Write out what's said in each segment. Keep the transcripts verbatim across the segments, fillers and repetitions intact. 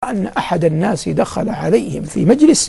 أن أحد الناس دخل عليهم في مجلس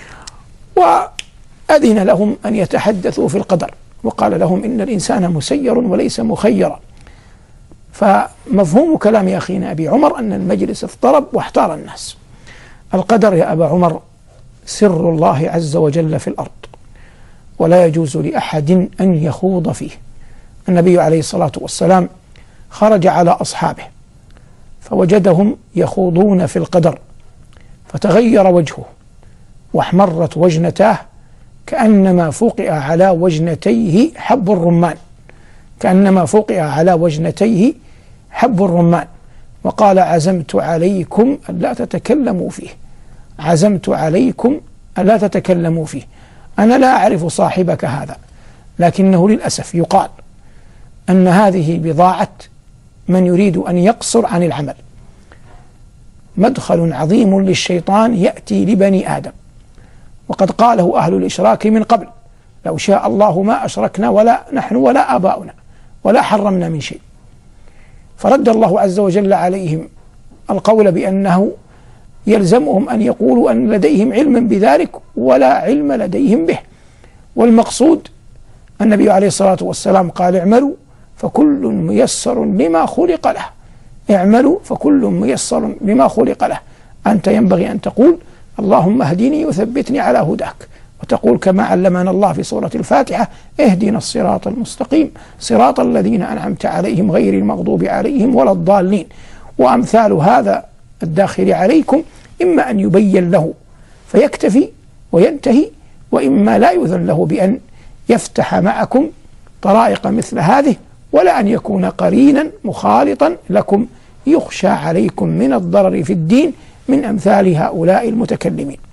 وأذن لهم أن يتحدثوا في القدر، وقال لهم إن الإنسان مسير وليس مخيرا. فمفهوم كلام أخينا أبي عمر أن المجلس اضطرب واحتار الناس. القدر يا أبا عمر سر الله عز وجل في الأرض، ولا يجوز لأحد أن يخوض فيه. النبي عليه الصلاة والسلام خرج على أصحابه فوجدهم يخوضون في القدر، فتغير وجهه واحمرت وجنتاه كأنما فوقع على وجنتيه حب الرمان، كأنما فوقع على وجنتيه حب الرمان، وقال: عزمت عليكم ألا تتكلموا فيه، عزمت عليكم ألا تتكلموا فيه. أنا لا أعرف صاحبك هذا، لكنه للأسف يقال أن هذه بضاعة من يريد أن يقصر عن العمل، مدخل عظيم للشيطان يأتي لبني آدم، وقد قاله أهل الإشراك من قبل: لو شاء الله ما أشركنا ولا نحن ولا آباؤنا ولا حرمنا من شيء. فرد الله عز وجل عليهم القول بأنه يلزمهم أن يقولوا أن لديهم علما بذلك ولا علم لديهم به. والمقصود النبي عليه الصلاة والسلام قال: اعملوا فكل ميسر لما خلق له، اعملوا فكل ميسر لما خلق له. أنت ينبغي أن تقول: اللهم اهدني وثبتني على هداك، وتقول كما علمنا الله في سورة الفاتحة: اهدنا الصراط المستقيم صراط الذين أنعمت عليهم غير المغضوب عليهم ولا الضالين. وأمثال هذا الداخل عليكم إما أن يبين له فيكتفي وينتهي، وإما لا يؤذن له بأن يفتح معكم طرائق مثل هذه، ولا أن يكون قرينا مخالطا لكم يخشى عليكم من الضرر في الدين من أمثال هؤلاء المتكلمين.